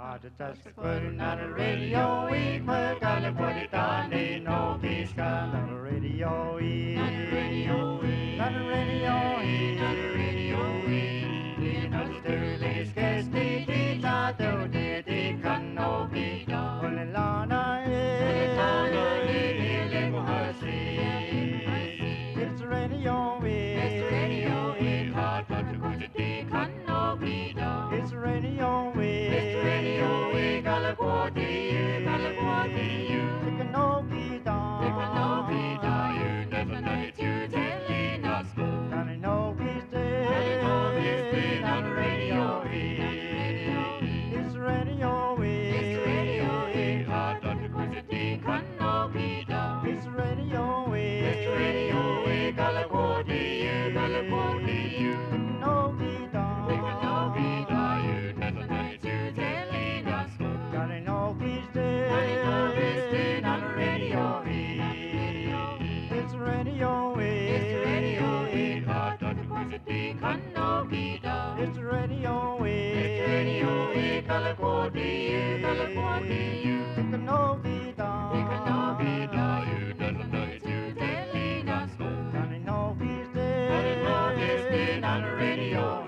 Just putting on the radio, we put on the body down, ain't no peace got on the radio, on the radio, on the radio, on the radio, you know the Sterling Sketch, the Tato, the Kanobi, on the Lana, it's the radio, it's the radio, hard but the good the Kanobi, it's the radio, it's the radio, Galaguadi, you can no be done, you never know it, you telling us, gonna know he's dead, on the radio, it's the radio, it's the radio, hard but the good the Kanobi, it's the radio, Galaguadi, you can no be done, you never know it, you telling us, gonna know he's dead, on the radio, it's the radio, it's the radio, hard but the good the Kanobi, it's the radio, Galaguadi, you can no be done, you never know it, you telling us, gonna know he's dead, on the radio.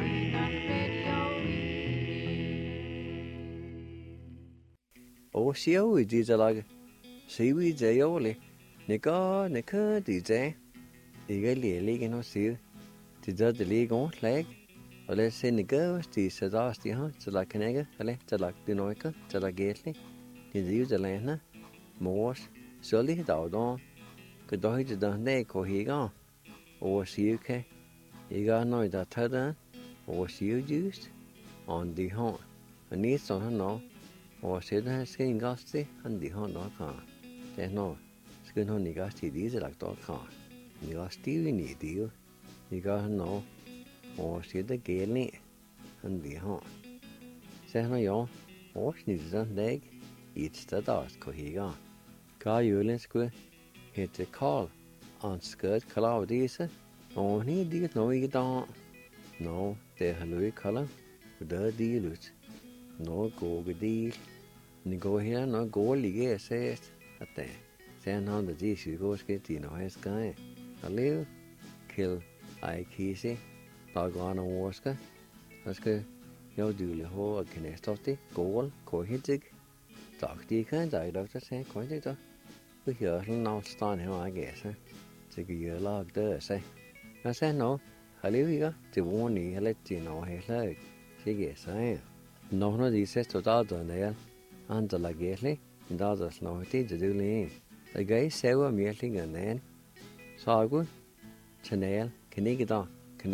Ô xíu gì gì là xíu gì gì ô lì nè có gì gì thì cái lì cái nó xíu thì giờ thì lì cũng lấy ở đây xem nè có thì sẽ ra thì hả sẽ là cái này cái này sẽ là từ nói cái sẽ là ghét lì thì dữ sẽ là nó mua xử lý đầu đó cái đó thì đó này có gì đó ô xíu cái gì đó nói là thật đó ô xíu dữ on đi hả anh ấy xong nó or said I say in Gasti and the Honda. Then no, skin on the Gasti, these are like dog car. You got Stevie need you. You got no, or said the Gaily and the Hon. Say no, yo, or sneezes and leg, eats the dust, Cohiga. Car Yulin square, hit a call on skirt color these. Only did no, you don't. No, they're Louis color, with the dealers. No go good deal. Ni go here, no go lige says at the sand on the dish you go skate in a sky. A live, kill, I kissy, dog on a warska. Aska, yo do the whole a kinestoti, goal, cohitic. Talk the kind I doctor say, quite it. We hear now stand here, I guess. Take a year log there, say. I said no, I live here to warn you, let you know his leg. She guess I am. No dice total donde anda la guerre da das noite de dulin a gay sewa meeting and then sagu chanel kenigida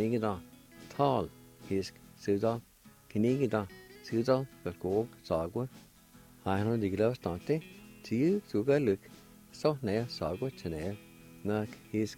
tall his suda kenigida suda but go sagu I know the glass tante to you to go look so near sagu chanel nak his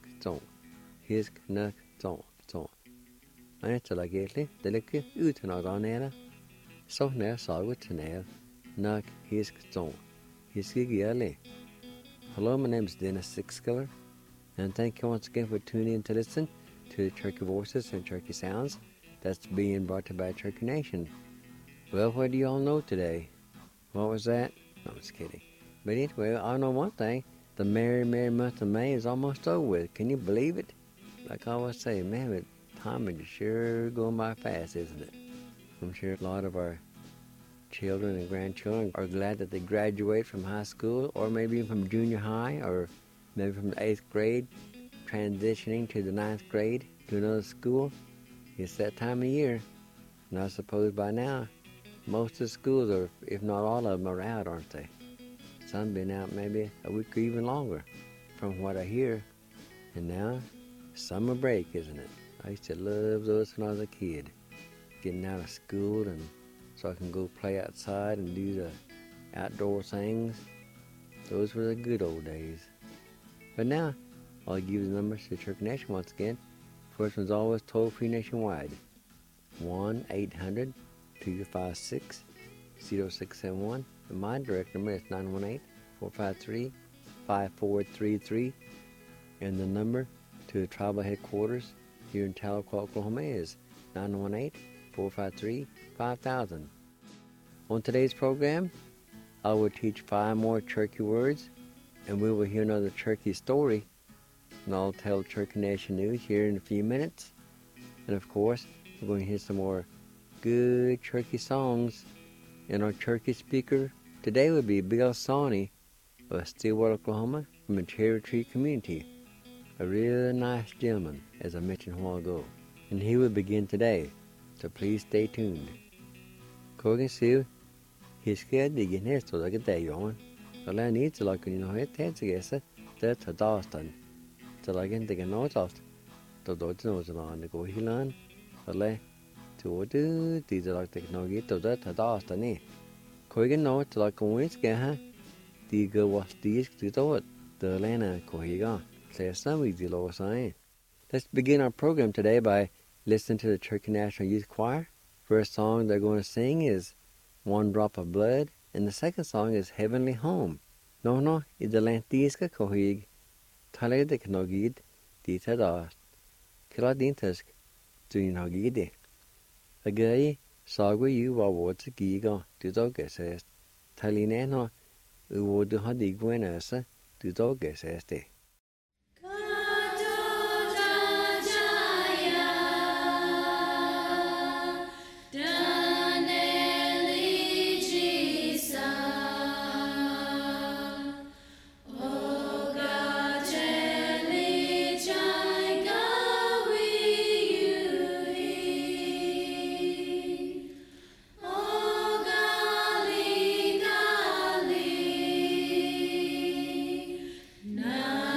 nak ton I tell la guerre delicate ut na danera so near sagu chanel nak his song. His giggy. Hello, my name is Dennis Sixkiller, and thank you once again for tuning in to listen to the Turkey Voices and Turkey Sounds that's being brought to you by Turkey Nation. Well, what do you all know today? What was that? No, I'm just kidding. But anyway, I know one thing. The merry month of May is almost over with. Can you believe it? Like I always say, man, but time is sure going by fast, isn't it? I'm sure a lot of our children and grandchildren are glad that they graduate from high school or maybe from junior high or maybe from the 8th grade, transitioning to the 9th grade to another school. It's that time of year. And I suppose by now, most of the schools, are, if not all of them, are out, aren't they? Some been out maybe a week or even longer, from what I hear. And now, summer break, isn't it? I used to love those when I was a kid. Getting out of school and so I can go play outside and do the outdoor things. Those were the good old days. But now, I'll give you the numbers to Turkey Nation once again. First one's always toll-free nationwide. 1-800-256-0671. And my direct number is 918-453-5433. And the number to the tribal headquarters here in Tahlequah, Oklahoma is 918-453-5000. On today's program, I will teach 5 more Cherokee words, and we will hear another Cherokee story, and I'll tell Cherokee Nation News here in a few minutes. And of course, we're going to hear some more good Cherokee songs. And our Cherokee speaker today will be Bill Sawney of Stillwater, Oklahoma, from the Cherry Tree community. A real nice gentleman, as I mentioned a while ago. And he will begin today, so please stay tuned. Kogan Siu, he's scared to get his to like a day on. The land needs to like, it takes a guess, that's a Dawson. So like in the nose off, the Dodge knows on the go Hilan, the lay to do these like the no get to that a Dawson. Kogan know to like a windscan, the girl was these to do it, the Lana Kohiga. Says some easy low sign. Let's begin our program today by listening to the Cherokee National Youth Choir. First song they're going to sing is One Drop of Blood, and the second song is Heavenly Home. No, is the Lantiska Kohig, Tale de Knogid, Dita Dast, Kiladintusk, Dunhogide. A gay, Sagwa you while what's a giga, do dog says, Talinano, who do Hadigwenasa, do dog says they. Now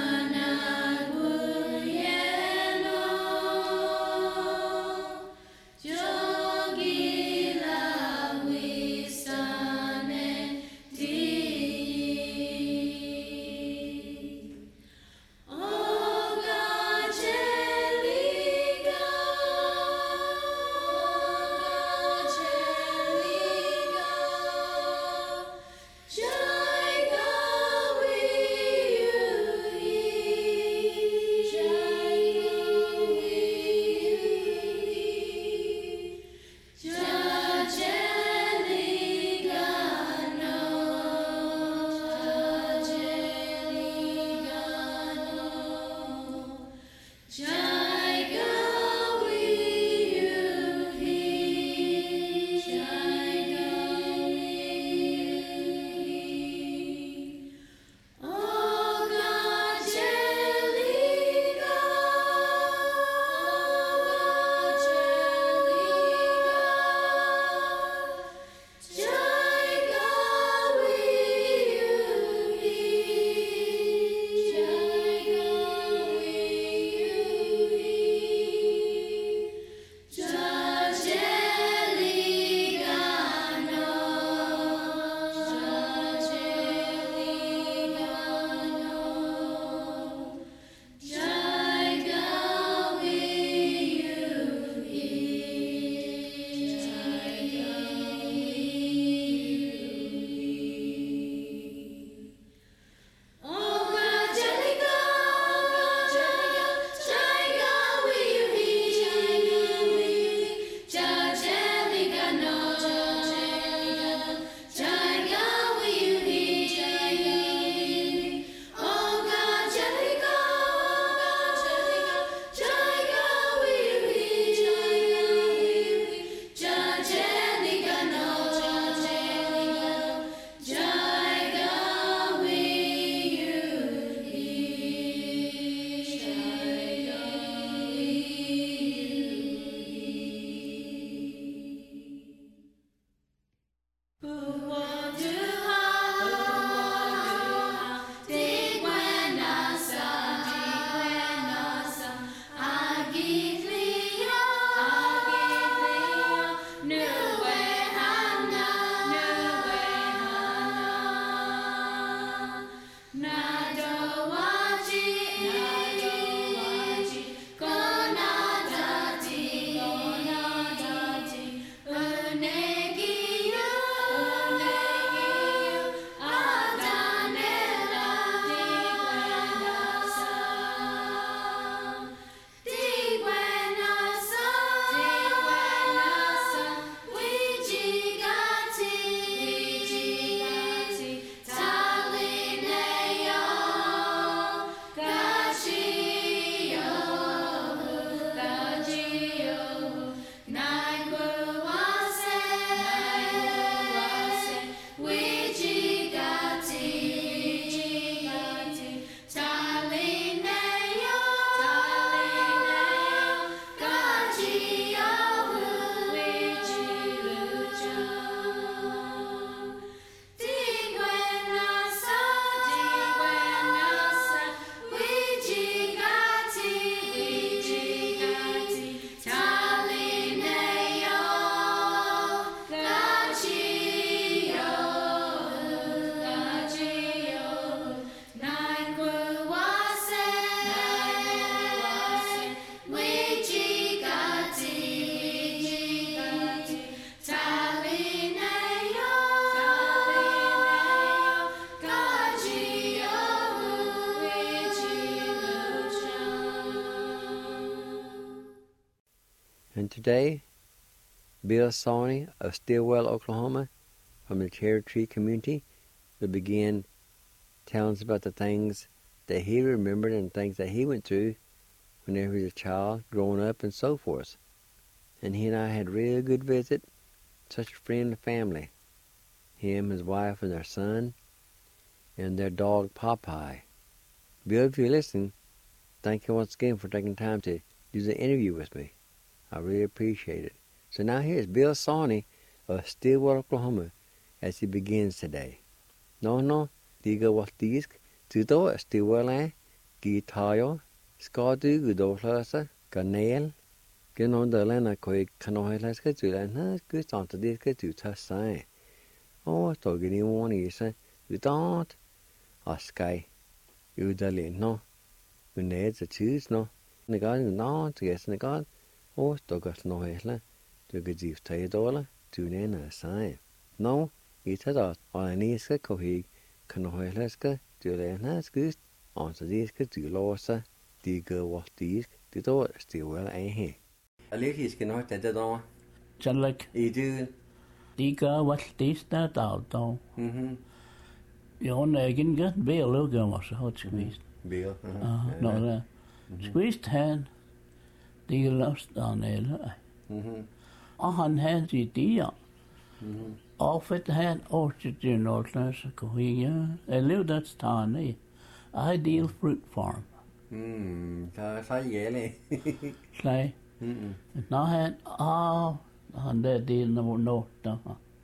today, Bill Sawney of Stillwell, Oklahoma, from the Cherry Tree community, will begin telling us about the things that he remembered and things that he went through whenever he was a child, growing up, and so forth. And he and I had a real good visit, such a friendly family. Him, his wife, and their son, and their dog Popeye. Bill, if you're listening, thank you once again for taking time to do the interview with me. I really appreciate it. So now here's Bill Sawney of Stillwell, Oklahoma, as he begins today. No, diga waltisk, tuto Stillwell, gitayo, skadu gudolasa, ganel, genon de lena koi kanohilas katulan, good on to this katutasai. Oh, so getting one is a don't a sky. You dalin no. You need to choose no. The God no to guess the God. Oh, so got no hella. To get you $10 to name a sign. No, it had out on an east cohig. Kanohilaska to learn good on to this to losa. Digger what these to do still well ain't he. A little cannot at the door. Chalak You do. Diga wat this that out though. Jon egen get Bill Logan was hot squeezed. Bill. No, squeezed hand. Die lost on el. Han hand die dia. Off it hand orchard in Northlands Korea. I live that town. Ideal fruit farm. Sai dễ đi. Say. Nó hand han där del no då.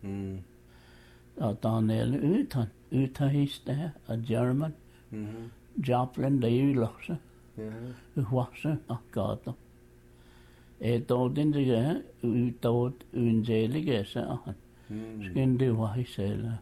Down there utan histe a German. Joplin det ju lossa. Wassa gata. Då den det utåt unjelige så han. Skin det var i sela.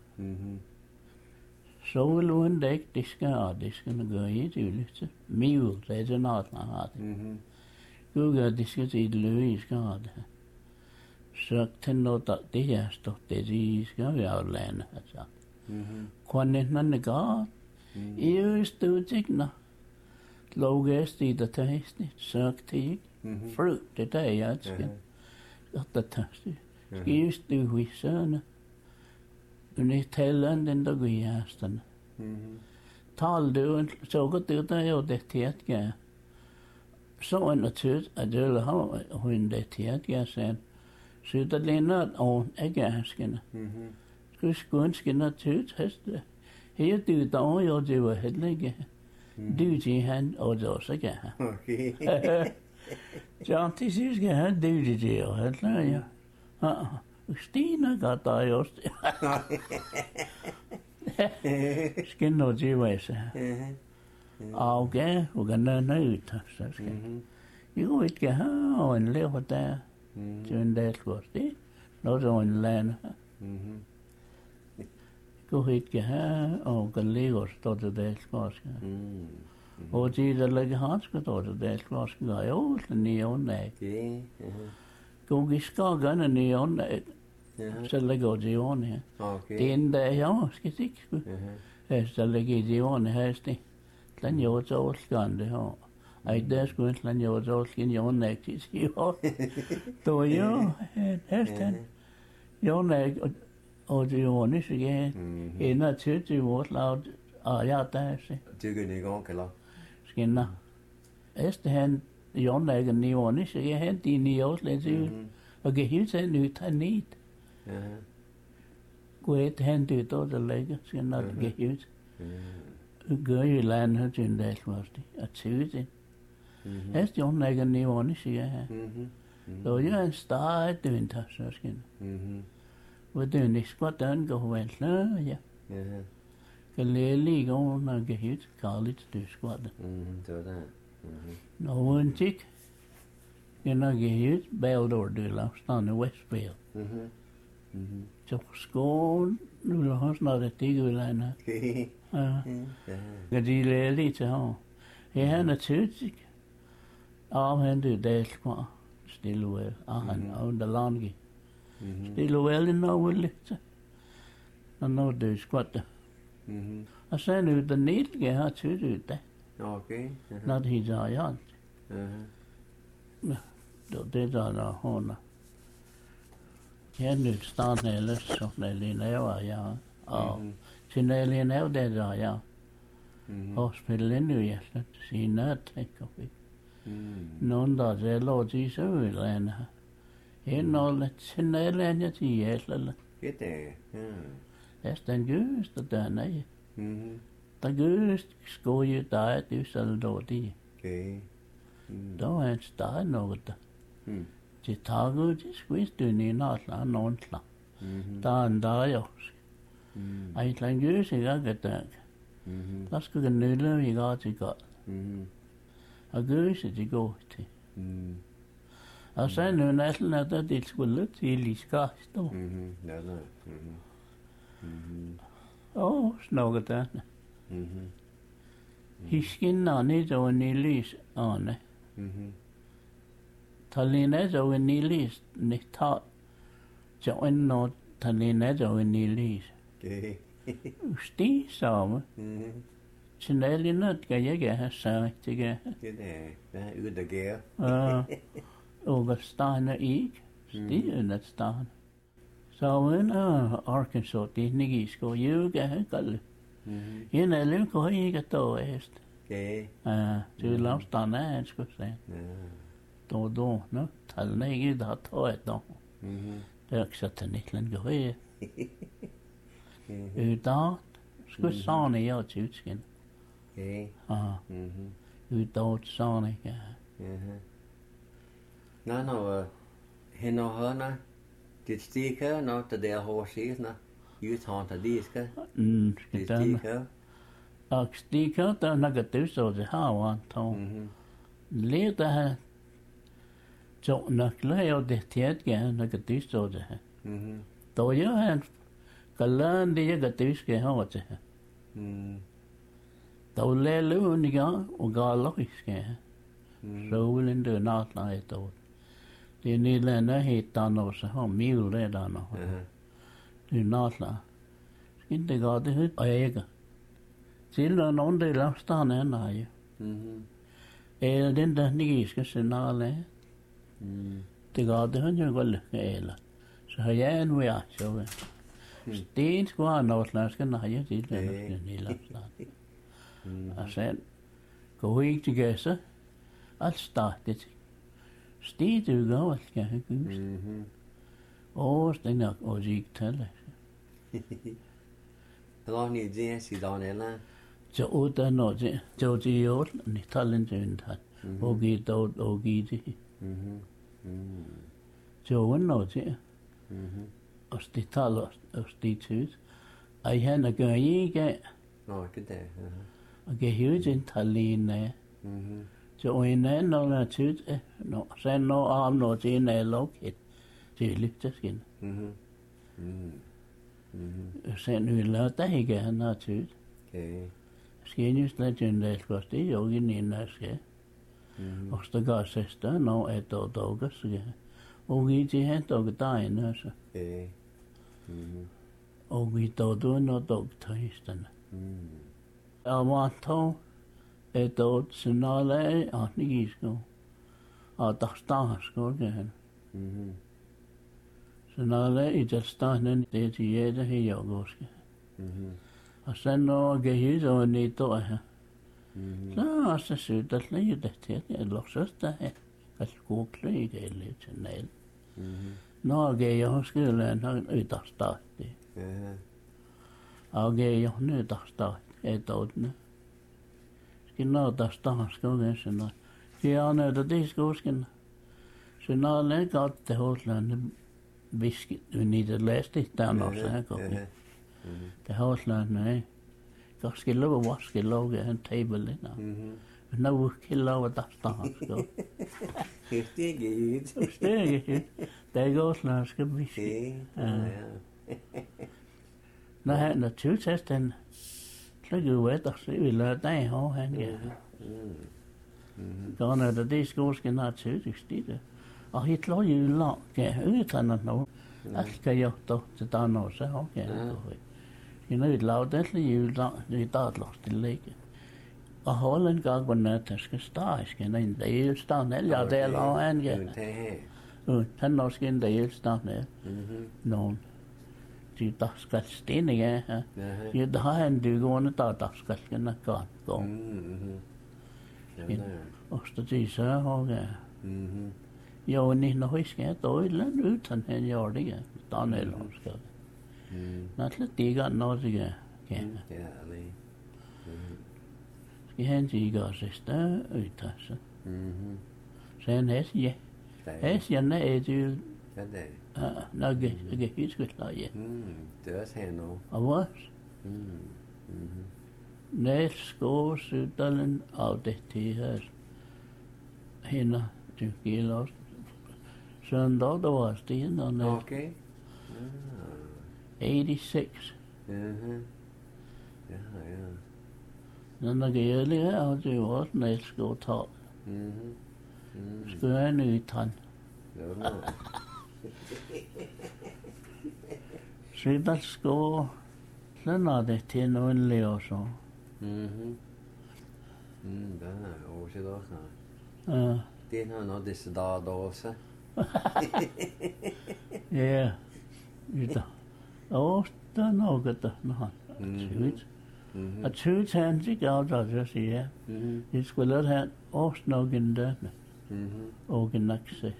Så vill hon disken gå i det. Mil det är något annat. Google disken i Louis God. Sökte något att det är stått det i ska vi avläna så. Kvannan God. Just utsigna. Logest i det test. Sökte fruit det är jag ska. Att det test. Just du visarna. Ni tällen den då gästen. Tal du så gott det är det teet. Så en natur att det har hon det teet sen. Så det lämnar on ägasken. Skunsken natur häste. Här du då jag det var hedlige. Du ge han och då så gä. Okej. John tills gä du det och hedla ja. Stina gata just. Skin no jiwese. Okay, we're gonna know it. You would get how and live with that. During that was it. Not on land. Go hit get how can live or start the day class. Oh, gee, the leg hearts got out of that class guy. Oh, the neon neck. Go get scargan and neon neck. Så lägger det on här. Det enda jag ska tycka. Så lägger det on här stä. Den jag så skan det ha. Aj där skulle den jag så skin jag näkt sig. Då jag hästen. Jag näkt och det on är så igen. Ena tyckte ju vart loud. Ja där så. Tycker ni går klar. Skinna. Este han jag näkt ni on är så igen det ni jag läser. Och det hus är nu tar nit. Quét hen từ tôi đã lấy cái nó cái hiếu gửi lên hết trên đây rồi thì xíu chứ hết chỗ này cái nhiều anh xí ha rồi anh start doing that so skin we're doing this quite done go well yeah cái lely go nó cái hiếu college do squad Rồi đó. no one chick cái nó cái hiếu Belldoor do last on the Westville så skål nu har snart det ikke vil han kan de lære lidt til ham han er tysk han det der på stille vel han under lange stille vel i noget lidt og nu det skvatte og så nu den nedlige har tysk ud der Okay. når det er ja det der hun. Jeg nyt starten så lige laver jeg. Og sin lige laver det der jeg. Og spille ind i slet sine tænker vi. Nogen der det lå de så udlande. En og lidt sin lande til eller. Det er. Det er den gøste der nej. Der gøste skoje der det så lå de. Okay. Der er en stad noget der. De tager ud de skviste ni natla nontla. Der en der jo. Ej den gøse jeg der. Der skal den nølle vi går til godt. Og gøse de går til. Og så nu næsten er der det skulle til i skast. Ja, nej. Snakker der. Hiskin ned over nilis ane. Talina over nilis neta. Så en not talina over nilis. Okay. Sti samme. Signalina kan jeg have sagt til jer. Det er ude der gær. Og stane ikke. Sti er net stane. Så en Arkansas det nigisko yuga have kalde. En alle går ikke då est. Okay. Det lav stane han skulle sige. Då, no, talna ikke der tog då. Det er ikke sådan et land går i. Udan skulle sane jeg til udskin. Okay. Udan sane ja. Nå, hen og hørner. Det stikker nok, det der hårdsiden. Uthånd af disker. Det stikker. Og stikker, der er nok det så det har været. Lidt der så nok laver det til at gøre nok det så det her. Då jeg han kallan det jeg det skal have til. Då laver hun ikke og galogisk. Så vil den der natleje då. Det er nydelig hitta noget, så har mil det der noget. Det er natleje. Skal det gøre det højt, og jeg ikke. Til nogen del af staden er nej. Den der nigiske signale. Det gør det højt, jeg går lykke eller. Så har jeg en vej, så vil. Sten skulle have noget, der skal nej, til den lille staden. Og så går ikke til gæster. Alt startet. Sted du går, skal jeg gøst. Den er også ikke tallet. Hvor ni det sidan eller? Så ude noget, så det er jo ni talent til og give dog og give det. Så noget til. Og det taler og det tid. Ej han er gør ikke. Nå, det der. Og give højt en talent. Så en anden når tid, så når arm når til en alloket. Det er lidt der skin. Så nu lader der ikke han har tid. Okay. Skal jo slet ikke det skal det jo ikke en skal. Og så går søster når et dog skal. Og vi det han dog der en så. Okay. Og vi dog når dog tøjsten. Og man tog et dog signale og nigisko. Og der står skal det. Signale i det staden det er det her også. Og så når jeg helt og ned der her. Så også så der lige det til det luksus der her. At gå klæde lidt til ned. Når jeg også når der start det. Og jeg jo ned der start et dådne. Skal når der start skal det sådan. Ja, når det skal skal. Så når det godt det Holland visket i det læste der når så her går. Det Holland nej. Jeg skal love hvad skal love en table der. Nå kan love der start skal. Det er ikke. Det er ikke. Det går snart skal viske. Når han er tiltasten. Så jo hvad der så vil lade dig have han ja. Då när det ska skena till det. Och hit låg ju långt utan att nå. Allt ska jag då till dan och så okej. Ni nu låg det ju långt det där låst till leken. a Holland ga gona taske staisken in de stan el ja del an ge. Tan nosken de stan el. Non. Die daskal stene ge. Je dahen du gona ta daskal gena kan go. Osta tisa hoge. Jo ni no hiske toilen utan en jordige. Dan el onska. Natle tiga nosige. Ihan tiigaisesta ytässä. Sen hesje. Hesje ne ei tyl. Nage hiskutlaje. Töös heno. Avas. Ne skoos ytalen autettiin här. Hinna tykilos. Söndag då var det innan. Okay. 86. Ja. När det gäller att du var snäll ska ta. Ska jag nu ta. Sedan ska sen hade till någon leoso. Där och så då. Det är nog det så då så. Ja. Ita. Åsta något då. Slut. At slut han sig out of just here. Det skulle have åst någon där. Organized.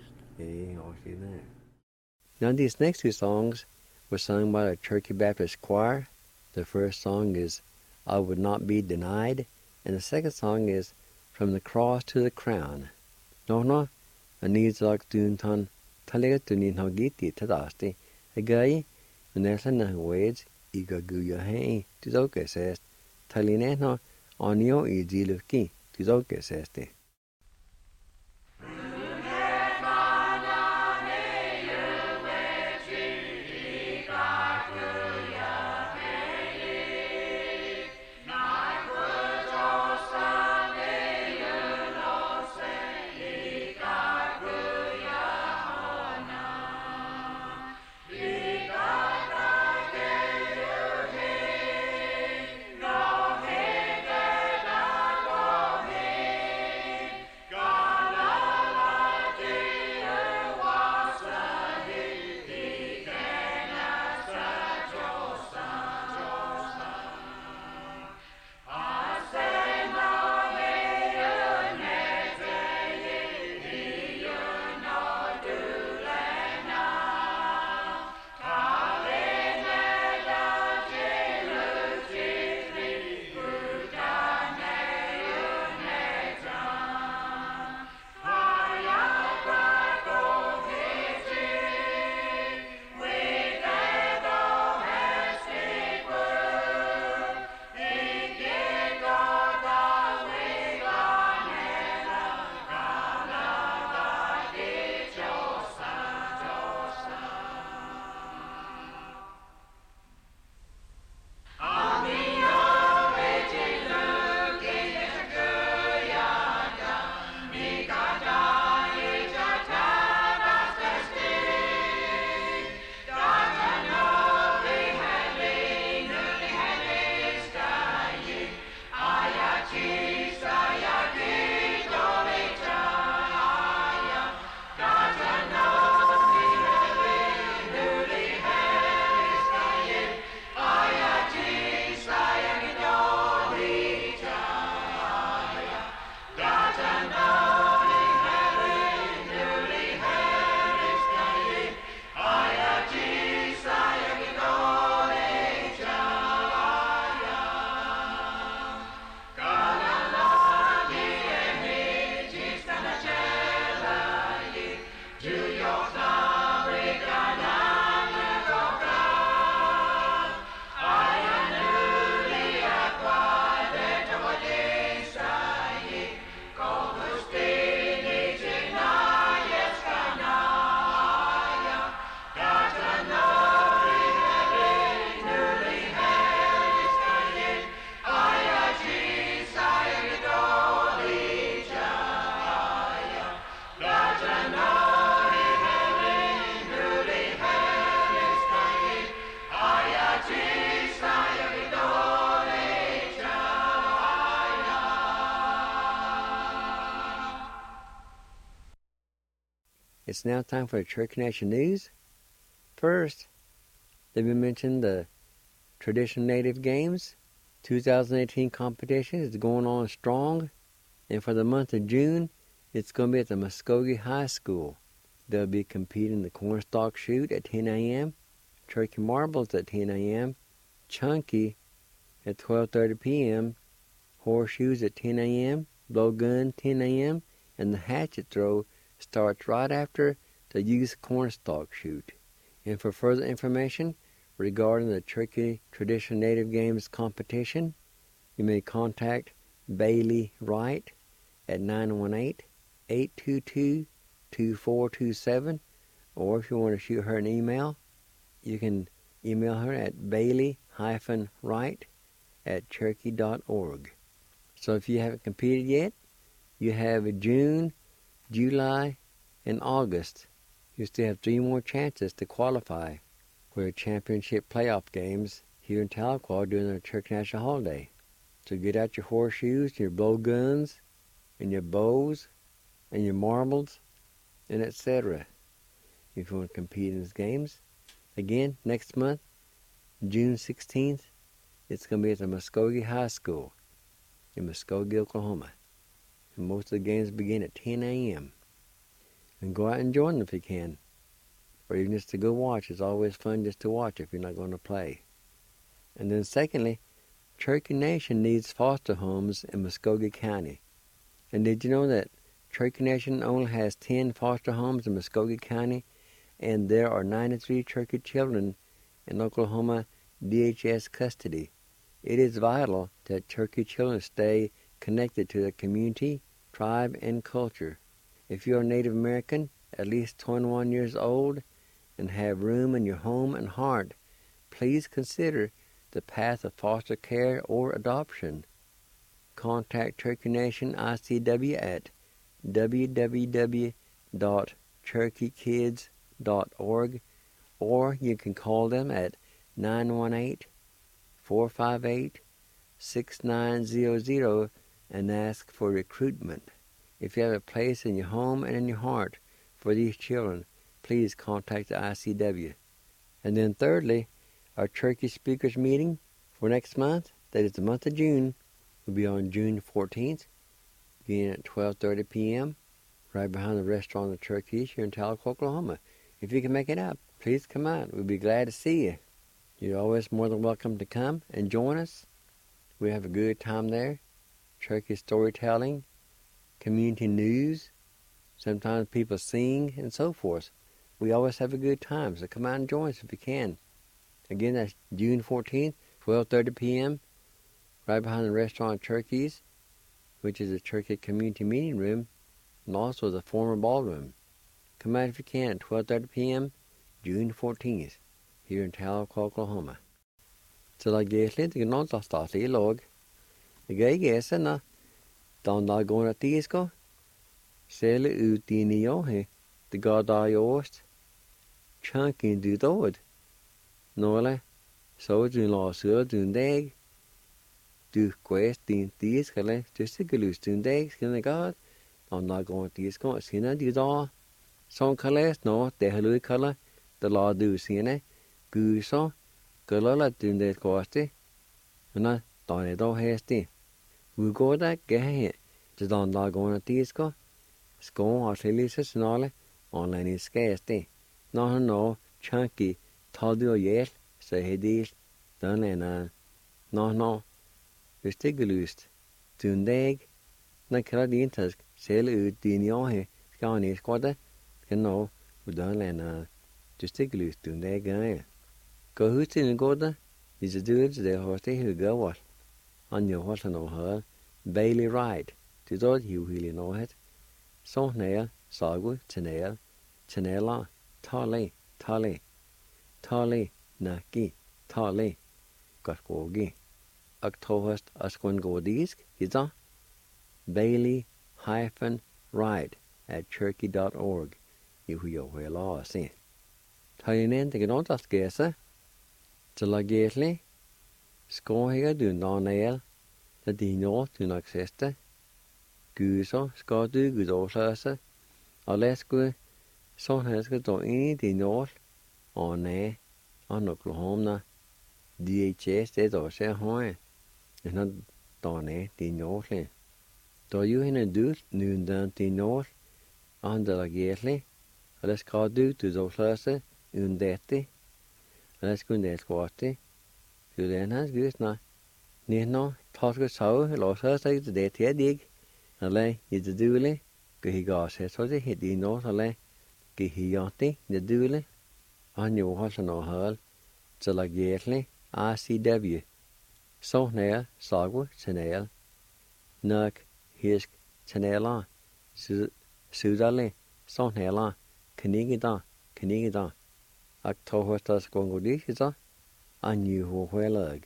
Now these next two songs were sung by the Turkey Baptist Choir. The first song is I Would Not Be Denied, and the second song is From the Cross to the Crown. No, Anizak Duntan, Taliatunin Hagiti Tadasti, a guy, and there's a wage, Igaguya Hay, Tizoke says, Talineno, Onio Idiluki, Tizoke says. It's now time for the Cherokee Nation News. First, let me mention the Traditional Native Games. 2018 competition is going on strong, and for the month of June, it's going to be at the Muskogee High School. They'll be competing in the cornstalk shoot at 10 a.m., turkey marbles at 10 a.m., chunky at 12:30 p.m., horseshoes at 10 a.m., blowgun 10 a.m., and the hatchet throw starts right after the youth cornstalk shoot. And for further information regarding the Cherokee Traditional Native Games competition, you may contact Bailey Wright at 918-822-2427, or if you want to shoot her an email, you can email her at bailey-wright@cherokee.org. So if you haven't competed yet, you have June, July, and August. You still have 3 more chances to qualify for the championship playoff games here in Tahlequah during the Cherokee National Holiday. So get out your horseshoes, your blowguns, and your bows, and your marbles, and etc. if you want to compete in these games. Again, next month, June 16th, it's going to be at the Muskogee High School in Muskogee, Oklahoma. And most of the games begin at 10 a.m. And go out and join them if you can. Or even just to go watch. It's always fun just to watch if you're not going to play. And then secondly, Cherokee Nation needs foster homes in Muskogee County. And did you know that Cherokee Nation only has 10 foster homes in Muskogee County, and there are 93 Cherokee children in Oklahoma DHS custody? It is vital that Cherokee children stay connected to their community, tribe, and culture. If you are Native American, at least 21 years old, and have room in your home and heart, please consider the path of foster care or adoption. Contact Cherokee Nation ICW at www.cherokeekids.org, or you can call them at 918-458-6900 and ask for recruitment. If you have a place in your home and in your heart for these children, please contact the ICW. And then thirdly, our Cherokee Speakers meeting for next month, that is the month of June, will be on June 14th, beginning at 12:30 p.m., right behind the restaurant of the Cherokees here in Tahlequah, Oklahoma. If you can make it up, please come out. We'll be glad to see you. You're always more than welcome to come and join us. We have a good time there. Cherokee storytelling, community news, sometimes people sing and so forth. We always have a good time, so come out and join us if you can. Again, that's June 14th, 12:30 p.m., right behind the restaurant Cherokees, which is the Cherokee Community Meeting Room, and also the former ballroom. Come out if you can, 12:30 p.m., June 14th, here in Tahlequah, Oklahoma. Så la gæslet, det er noen som starter I lag. Jeg er gæsen, da da går at de skal sælge ud dine år, det går der I årst. Chanken du død. Nåle, så du la sør du en dag. Du quest din de skal lade, du skal løse en dag, skal det godt. Da går at de skal sine de der. Som kan læse nå, det har lød kalder, der la du sine. Gud så, gør la du en dag koste. Men da er det hæste. Vi går der gæhe. Så da går at de skal og sælge sig snarere, online I skæste. Når han nå, chanky, tager du og hjælp, så er det den ene. Nå, hvis det ikke lyst, du en dag, når kalder de indtask, sælge ud dine år, skal han I skåde, skal nå, og den ene. Hvis det ikke lyst, du en dag, gør gå husk til en gårde, hvis du det hos det hygge over. Han jo hos han over Bailey Wright, det er jo hele noget. Så nær, sagu, tenela, tale, naki, tale, godt gågi. Oktoberst askun gådisk, hita, Bailey-Wright@cherokee.org. I jo hela se. Taginen det kan også gæse. Så la gæsle, skåhiga du nanel, da dino du nok seste. Gud så skal du gud årsløse, og læsku Så han skal stå inde i de nord, og næ, og Oklahoma, DHS, det er også høje. Men han står næ, de nordlige. Da jo hende død, nu den de nord, og han delegertlig, og det skal du da sløse, undette, og det skulle det skvarte. Så det er hans gudstner. Nå, tasker sau, eller så er det til dig. Eller, i det døle, kan I gøre sig, så det hedder i nord, eller, kan I gøre det, det døle. Og han jo har sådan noget højl, så der gælder, RCW. Så nær, sagu, kanal. Nok, hisk, kanaler, sydale, så nærler, kanigida. Og tog hos der skongodis, så, og nye hovedlag.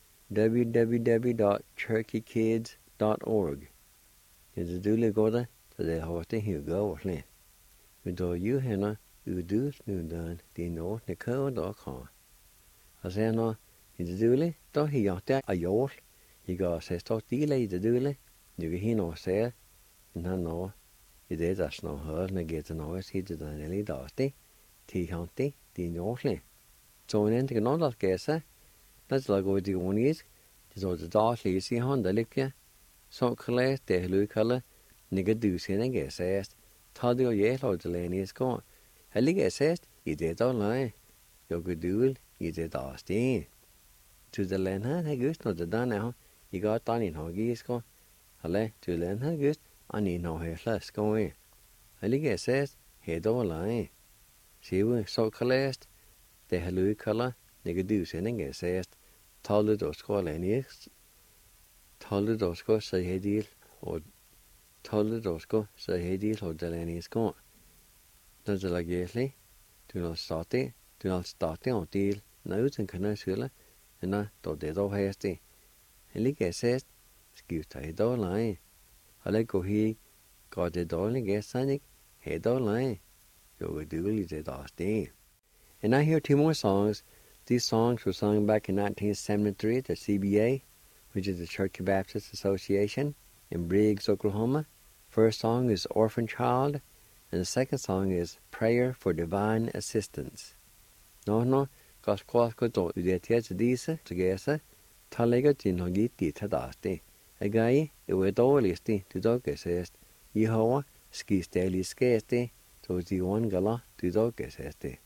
www.turkeykids.org. Det er døle godt, så det har det her gørsle. Men da jo henne, udøsnuden, det er noget, der kører der kvar. Og så når det døle, da her der er jord. I går så står stille i det døle. Nu kan hende og sige, men han når, i det der snart hører, når jeg til noget, siger det der en lille dag, det er det er jordle. Så en anden noget, der skal sige, når det går i det unisk, det så det der sliges i hånden, lykke. Så klæs det er lykke, når du siger, når jeg siger, ta det og jeg lov til lægen i skål. Jeg ligger sest i det der leje. Jeg går døl i det der sten. Til det land her har gøst, når det der er, I går der en hage i skål. Eller til land her gøst, og en hage slags skål. Jeg ligger sest her der leje. Sive så klæs det er lykke, når du siger, når jeg siger, ta det og skål lægen i talet og skål, så jeg del, og talet og skål, så jeg del, og det er en skål. Når det er gældig, du vil starte og del, når uden kan jeg skylde, når det er hæstig. Jeg ligger sest, skifter i dag leje. Og det går her, går det dårligt gæstsandig, her dag leje. Jeg går dårligt det der sted. And I hear two more songs. These songs were sung back in 1973 at the CBA, which is the Church Baptist Association in Briggs, Oklahoma. First song is Orphan Child, and the second song is Prayer for Divine Assistance. Nå, gaskvasko to udetia til disse, til gæse, talega til noget gitt til dagste. Agai, dårligste, du doggesest. Jehova, skisteli skæste, to diwan gala, du doggeseste.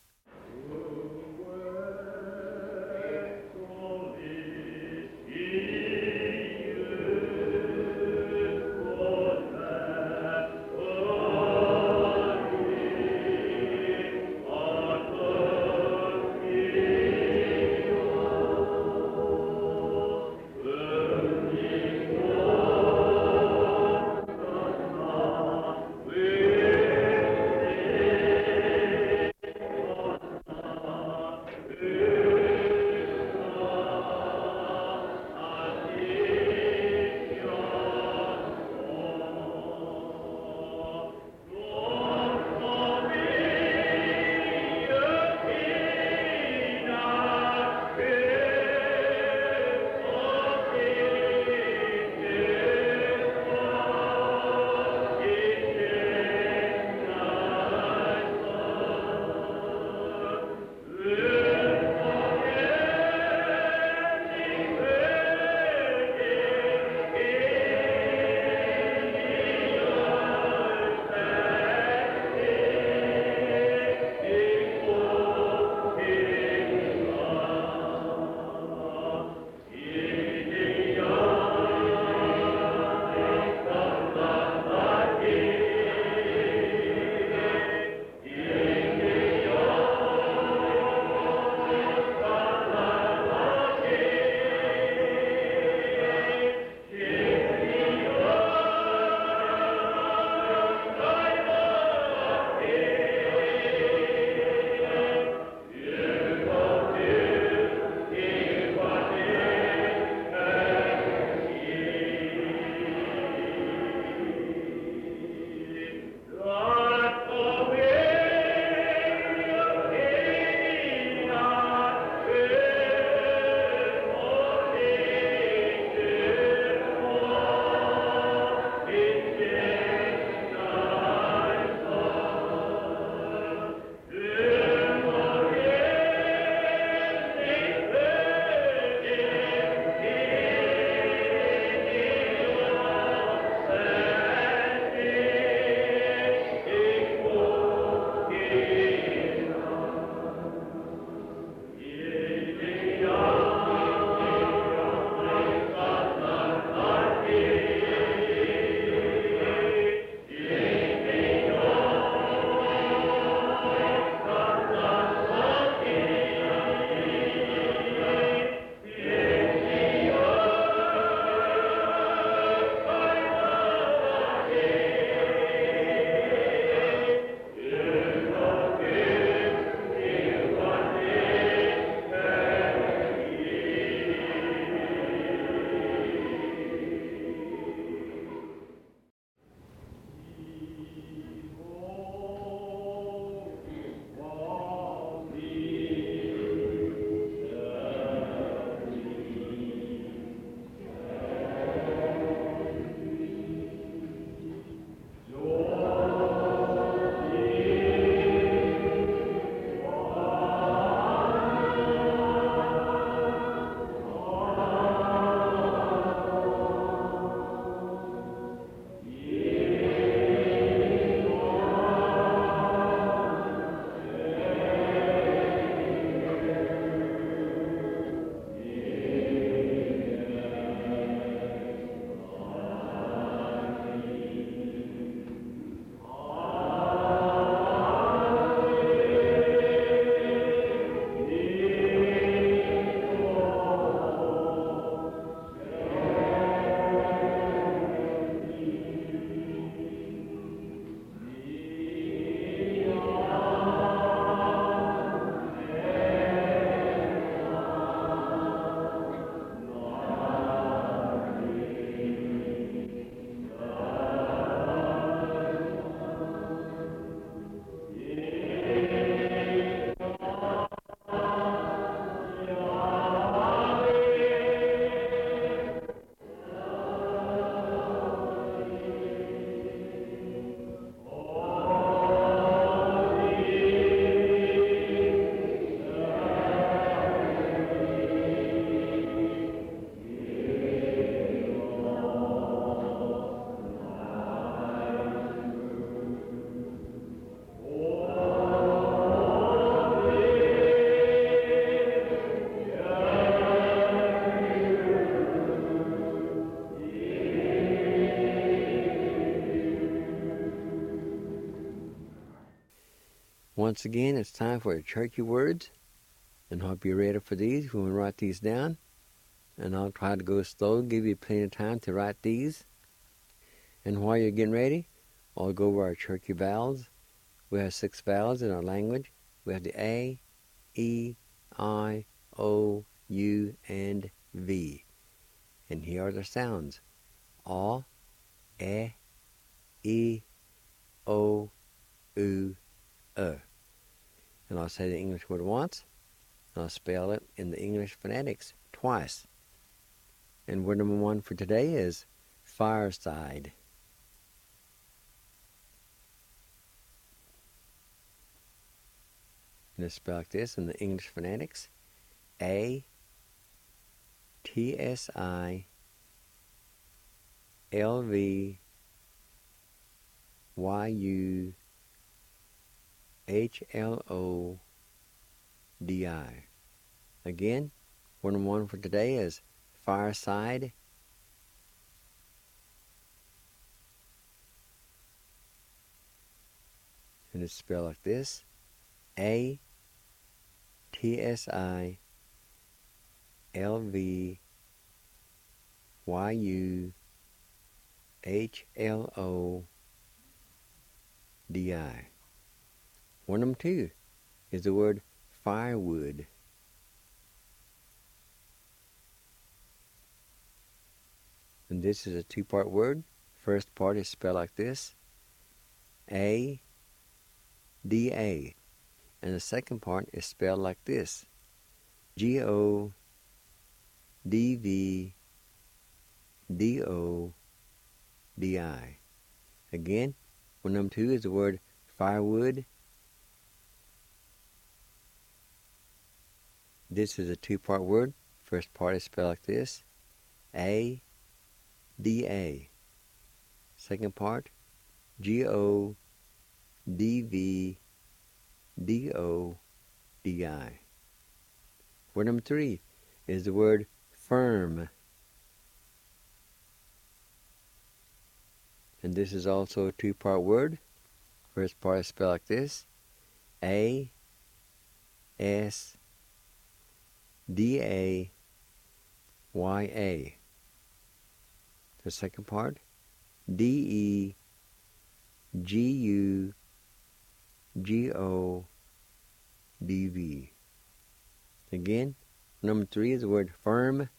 once again, it's time for Cherokee words. And hope you're ready for these. We're going to write these down. And I'll try to go slow, give you plenty of time to write these. And while you're getting ready, I'll go over our Cherokee vowels. We have 6 vowels in our language. We have the A, E, I, O, U, and V. And here are the sounds. A, E, E, O, U, And I'll say the English word once, and I'll spell it in the English phonetics twice. And word number 1 for today is fireside. And it's spelled like this in the English phonetics. A, T, S, I, L, V, Y, U, H, L, O, D, I. Again, word number 1 for today is fireside. And it's spelled like this. A, T, S, I, L, V, Y, U, H, L, O, D, I. Word number 2 is the word firewood. And this is a 2-part word. First part is spelled like this. A, D, A. And the second part is spelled like this. G, O, D, V, D, O, D, I. Again, word number 2 is the word firewood. This is a 2-part word. First part is spelled like this. A, D, A. Second part, G, O, D, V, D, O, D, I. Word number 3 is the word firm. And this is also a 2-part word. First part is spelled like this. A, S, D, A, Y, A. The second part, D, E, G, U, G, O, D, V. Again, number 3 is the word firm.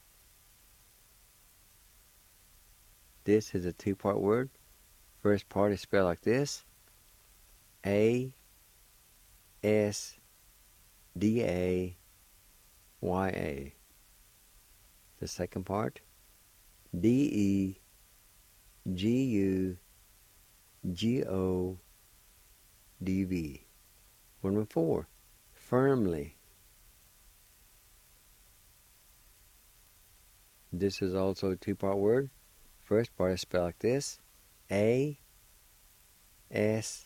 This is a 2-part word. First part is spelled like this. A, S, D, A, Y, A. The second part, D, E, G, U, G, O, D, V. Word number 4, firmly. This is also a 2-part word. First part is spelled like this. A, S,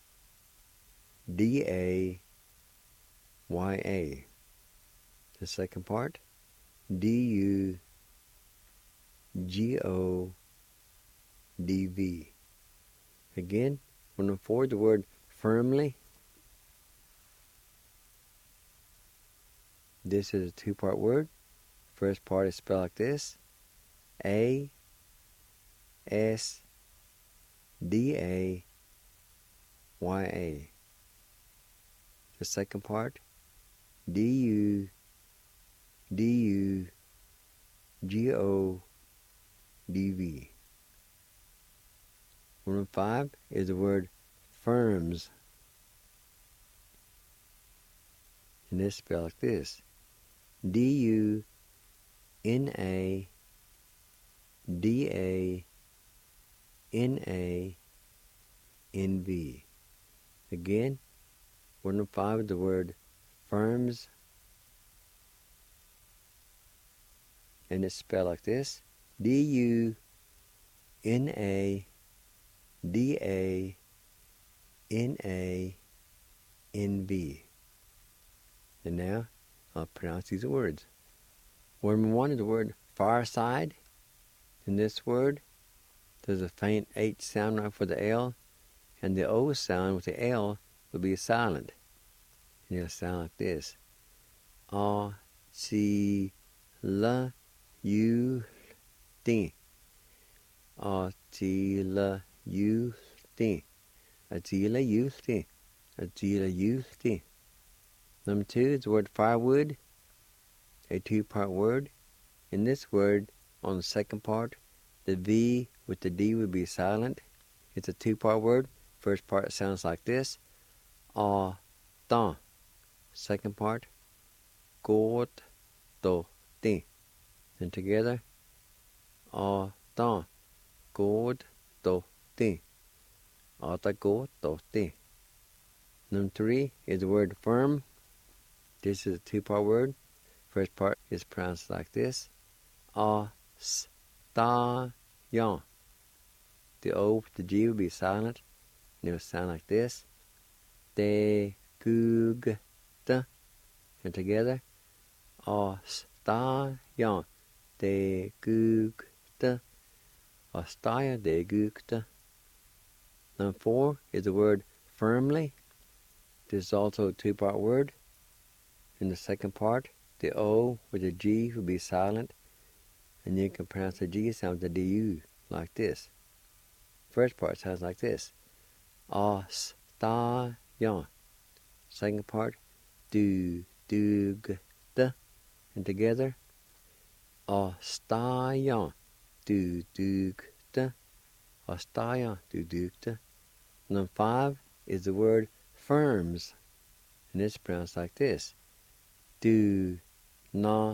D, A, Y, A. The second part, D, U, G, O, D, V. Again, word number 4, the word firmly. This is a 2-part word. First part is spelled like this. A, S, D, A, Y, A. The second part, D, U, D, U, G, O, D, V. Word number 5 is the word firms. And this is spelled like this. D, U, N, A, D, A, N, A, N, V. Again, word number 5 is the word firms. And it's spelled like this. D, U, N, A, D, A, N, A, N, V. And now I'll pronounce these words. Word number 1 is the word fireside. In this word, there's a faint H sound right for the L, and the O sound with the L will be silent. And it'll sound like this. A, C, L, U, T. A, C, L, U, T. A, C, L, U, T. A, C, L, U, T. Number 2 is the word firewood, a 2-part word. In this word, on the second part, the V with the D would be silent. It's a 2-part word. First part sounds like this. A, ta. Second part, got, to, ti. And together, a, ta, got, to, ti. A, ta, got, to, ti. Number 3 is the word firm. This is a 2-part word. First part is pronounced like this. A, s, ta, ya. The O with the G will be silent. And it will sound like this. Te, kug, ta. And together. A, s, ta, ya. Te, kug, ta. A, staya, te, kug, ta. Number 4 is the word firmly. This is also a 2-part word. In the second part, the O with the G will be silent, and you can pronounce the G sound with the DU like this. First part sounds like this. A, s, ta, ya. Second part, do, dug, da. And together, a, sta, ya, do, dug, da. A, sta, ya, do, dug, da. Number 5 is the word firms, and it's pronounced like this. Do, na,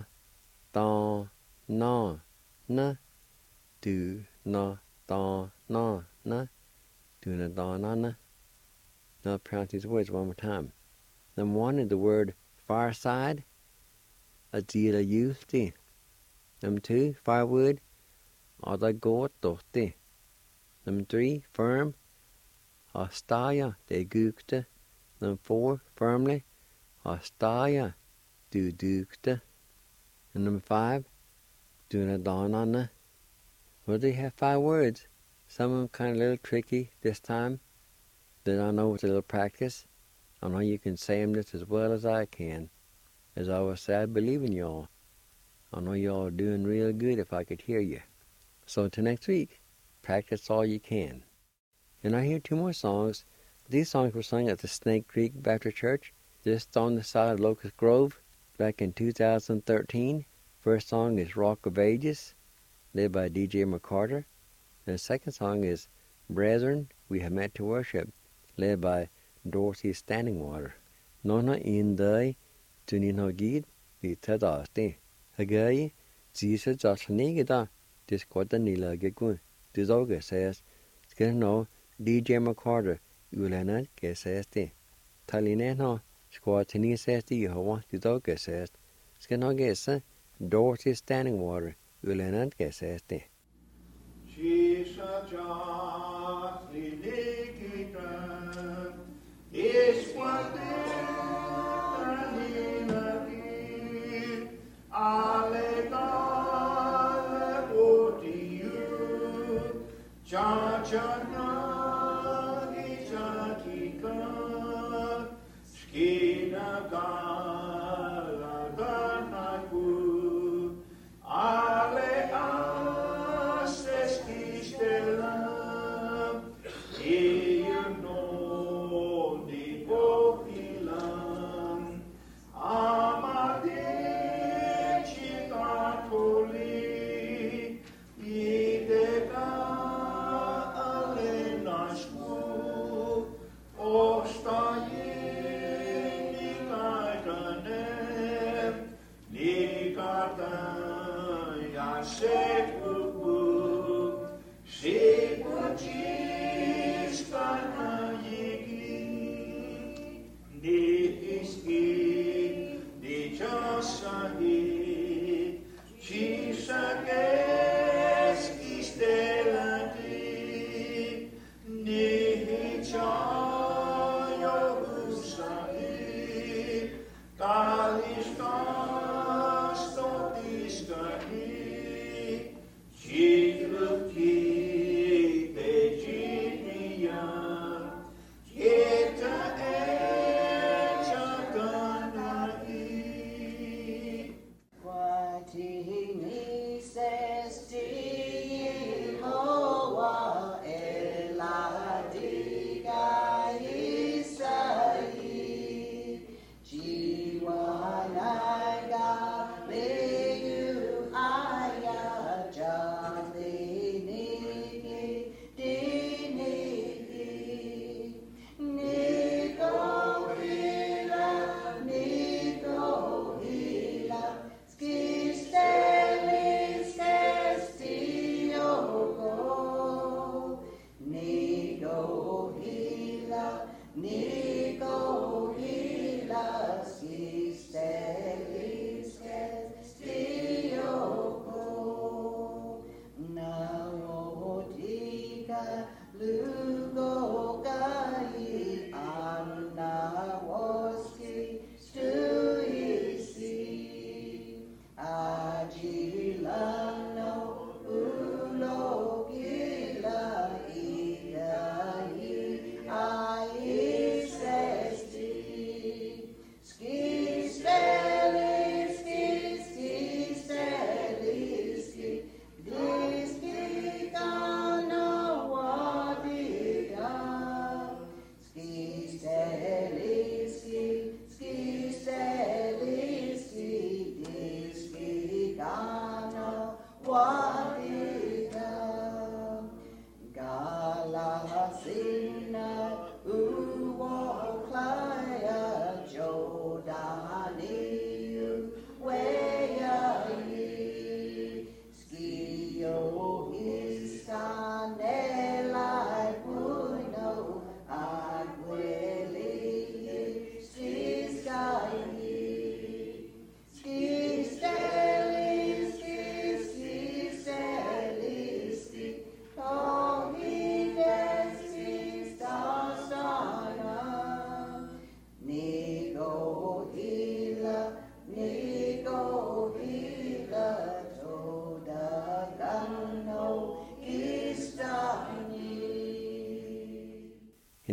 da, na, na. Do, na, da, na, na. Do, na, da, na, na. Now I'll pronounce these words one more time. Number 1 is the word fireside. A, D, L, U, T. Number 2, firewood. A, da, go, to, ti. Number 3, firm. A, staya, te, gukta. Number 4, firmly. A, staya, do, dukta. And number 5, do, na, da, na, na. Well, they have 5 words. Some of them kind of a little tricky this time. Then I know with a little practice, I know you can say them just as well as I can. As I always say, I believe in y'all. I know y'all are doing real good if I could hear you. So until next week, practice all you can. And I hear 2 more songs. These songs were sung at the Snake Creek Baptist Church, just on the side of Locust Grove, back in 2013. First song is Rock of Ages, led by DJ McCarter. And the second song is Brethren, We Have Met to Worship, led by Dorothy Standingwater. Nona in day, tunin hogid, the tadasti. Hagay, Jesus Johnson, this quarter nila gekun. This Olga says, Skano, DJ McCarter, Ulana, says the. Talineno, Squatini says the Yehovah, this Olga says, Skano gesa, Dorothy Standingwater, Ulana, says the. Jesus is what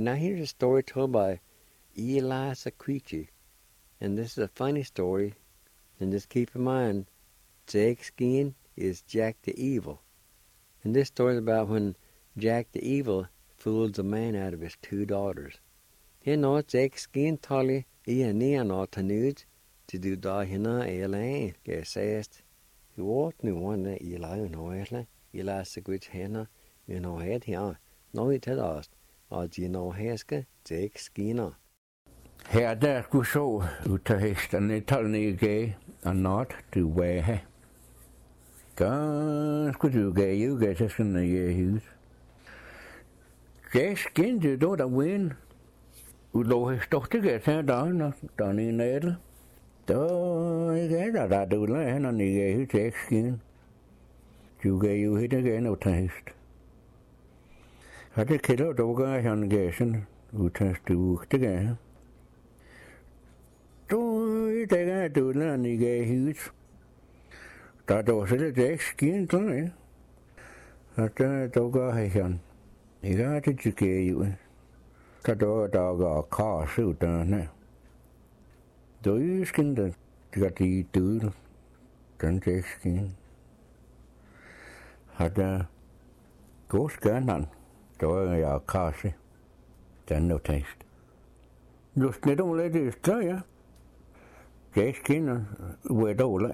And now here's a story told by Eli Sequechi. And this is a funny story. And just keep in mind, Jake Skin is Jack the Evil. And this story is about when Jack the Evil fools a man out of his 2 daughters. He knows Jake Skin tali I near not to nude to do da hina Elaine, get says. He walked no one that Eli no Eli Sequechi hena, head here. No, it had asked. Gino Heske, Jake Skinner. Her der skulle så ud til hesten i talene gav og not du være her. Da skulle du gav jo gav til sådan en hus. Jake Skinner du der win. Ulo stolte gav til dagen der i næle. Da gav der du lade han i gav Jake Skinner. Du gav jo hitte gav noget til hest. Hade killar då gav han gäsen utan stug det gav. Då det gav du när ni gav hus. Då så det skin då. Att då gav han. Ni gav det ju ju. Då gav kaos utan. Då ju skin det gav det du den skin. Hade gåskan då är jag kanske den nog tänkt. Just när de leder ut ja. Jag skinner var dålig.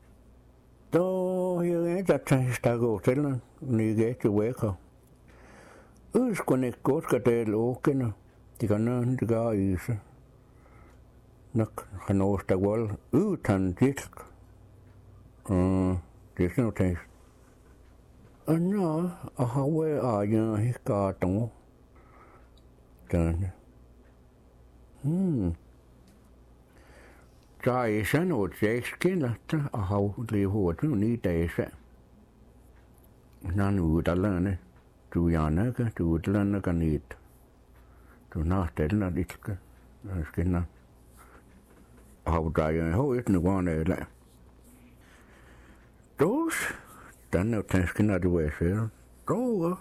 Då jag inte att tänka gå till den. Ni get away ko. Uskon gå ska det åken. Det kan inte gå ut. Nok kan åsta väl utan disk. Det är nog tänkt. No, how are you? He got on. Done. Jason or Jake Skinner, how they would need days. None would learn to Yanaka to learn a need. To not tell a little Skinner. How die how it no one. Those. Den er tænsken at du er selv. Då.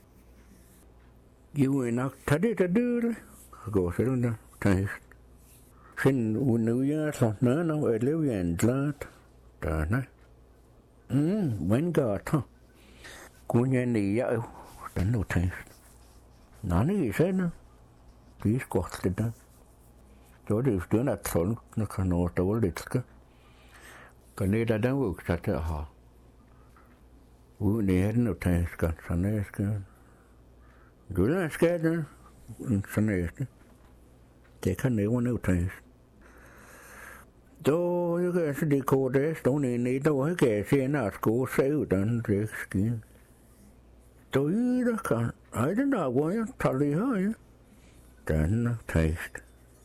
Jo er nok taget det at døde. Gå selv der. Tænsk. Find unøje så nødner og leve en glad. Der nej. When godt. Kun jeg nije jo. Den er tænsk. Nå, ikke selv. Det er skort det der. Så er det jo stønne at sådan, når kan nå dårligt. Kan det der den vuksat til at have. Det er noget tænsket, sådan er det. Du er skadet, sådan er det. Det kan nævne noget tænsket. Då jeg kan se det kode, stående inde i, då jeg kan se en at gå sig udan det skin. Då er det kan, ej den der, hvor jeg tager det her, ja. Den er tænsket.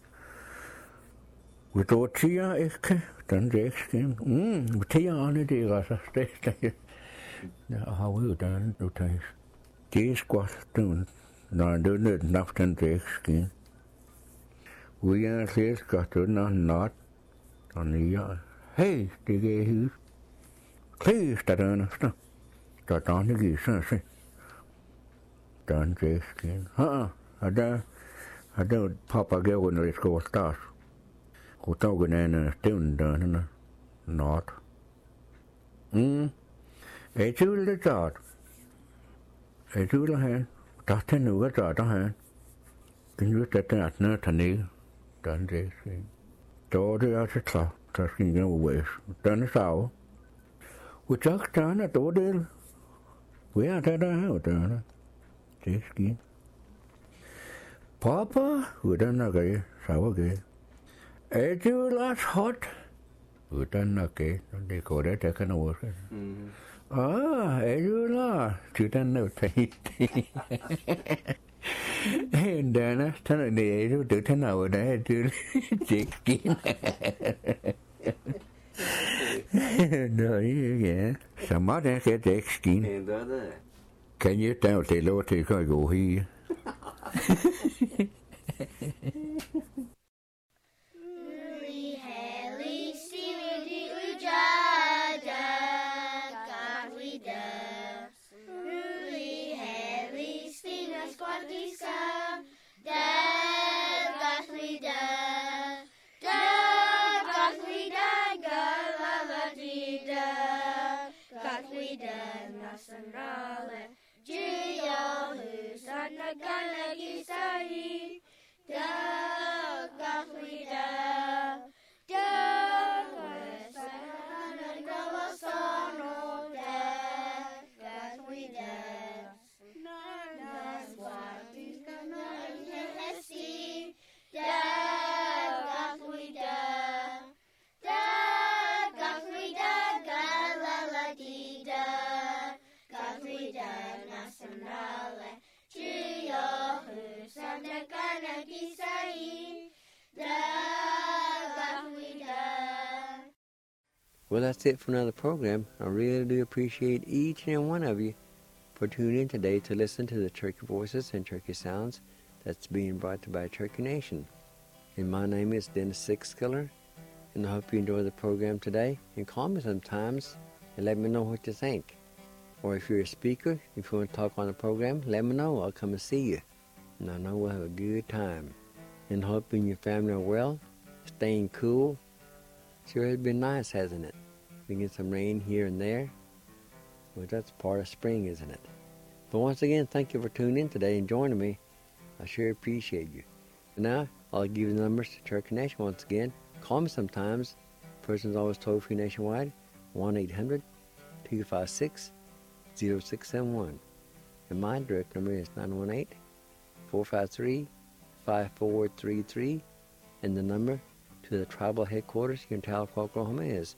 Vi då tiger ikke, den det skin. Vi tiger alle det, altså, det. Ja, har vi den du tænker. Det er godt, når du nødt nok den dækskin. Vi er slet godt, du not. Og nye. Hey, det gav hus. Klæs der den efter. Der er ikke så se. Den dækskin. Og der pappa gav, når det skal starte. Og tog en anden stævn der, not. Jeg tvivler det taget. Jeg tvivler her. Der er noget der her. Den jo det der nede dernede. Den det siger. Der er det altså klart. Der skal ikke noget væs. Den er sav. Og tak der er der del. Hvor er det der her og der er? Det er skidt. Papa, hvordan er det? Sav og gæt. Er det jo lidt hot? Hvordan er det? Det går det, der kan noget. Er du der? Du den er tænkt. Den er næsten det er du den er der du Jake. Nå ja. Så må det skal Jake skin. Kan jeg da det lov til at gå her? Freedom nationale, Julia husan nagan lagi sari, Dag Frida, Dag Wesan nagan sono, Dag Frida, Nas wati kana hesi, Dag Frida, Dag Frida galalagida, Dag Frida nationale, Julia husan nagan lagi sari, Dag Frida. Well, that's it for another program. I really do appreciate each and every one of you for tuning in today to listen to the Turkey Voices and Turkey Sounds that's being brought to you by Turkey Nation. And my name is Dennis Sixkiller, and I hope you enjoy the program today. And call me sometimes and let me know what you think. Or if you're a speaker, if you want to talk on the program, let me know. I'll come and see you. And I know we'll have a good time. And hoping your family are well, staying cool. Sure has been nice, hasn't it? We get some rain here and there. Well, that's part of spring, isn't it? But once again, thank you for tuning in today and joining me. I sure appreciate you. And now, I'll give you the numbers to Turkey Nation once again. Call me sometimes. Person's always toll-free nationwide, 1-800-256-0671. And my direct number is 918-453-5433. And the number to the tribal headquarters here in Tahlequah, Oklahoma is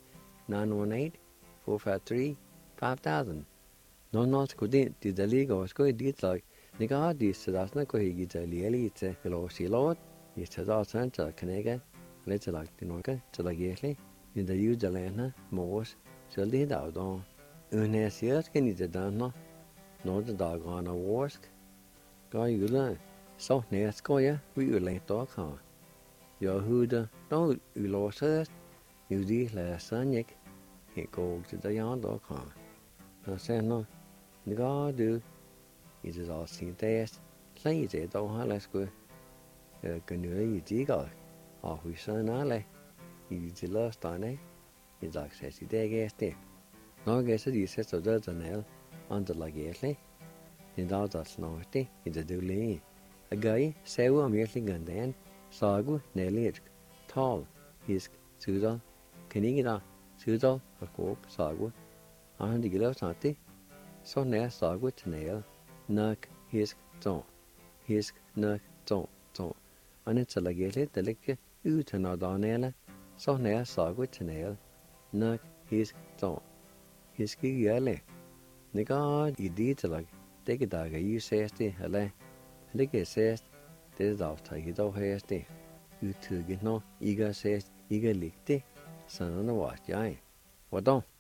918-453-5000. No, skudin di daligo skoi ditlag. Niga di sadasna ko higi dalieli te velosilot. Yitadasan ta kanega. Let's like the noka to the gately. In the use the lana mos. So did out on. Unesias can eat the dana. No the dog on a wask. Go you learn. So neskoya we will let dog on. Your hooda no you lost us. You di la sonic. It goes to the yarn dog on. I said no. Niga do. It is all seen test. Say it don't let's go. Can you eat go? Oh, we son ale. You the last time, it's like says the day guest. No guess you says of the nail on the lagetly. In all that snorty, it's a dooley. A guy, say, I'm merely gundan, sagu, nelly, tall, his Sudal, Canigida, Sudal, a coke, sagu, and the gillow santi. So near sagu to nail, nuck, his ton, his nuck, ton. And it's a lagetly, the liquor. Utan og Daniela, så nær sagu til næl, nok hisk ton. Hiski gæle. Niga I ditalag, det kan daga I sæsti, eller det kan sæst, det er dagtag I dag hæsti. Utugget nå, I gør sæst, I gør ligte, sådan var jeg. Hvordan?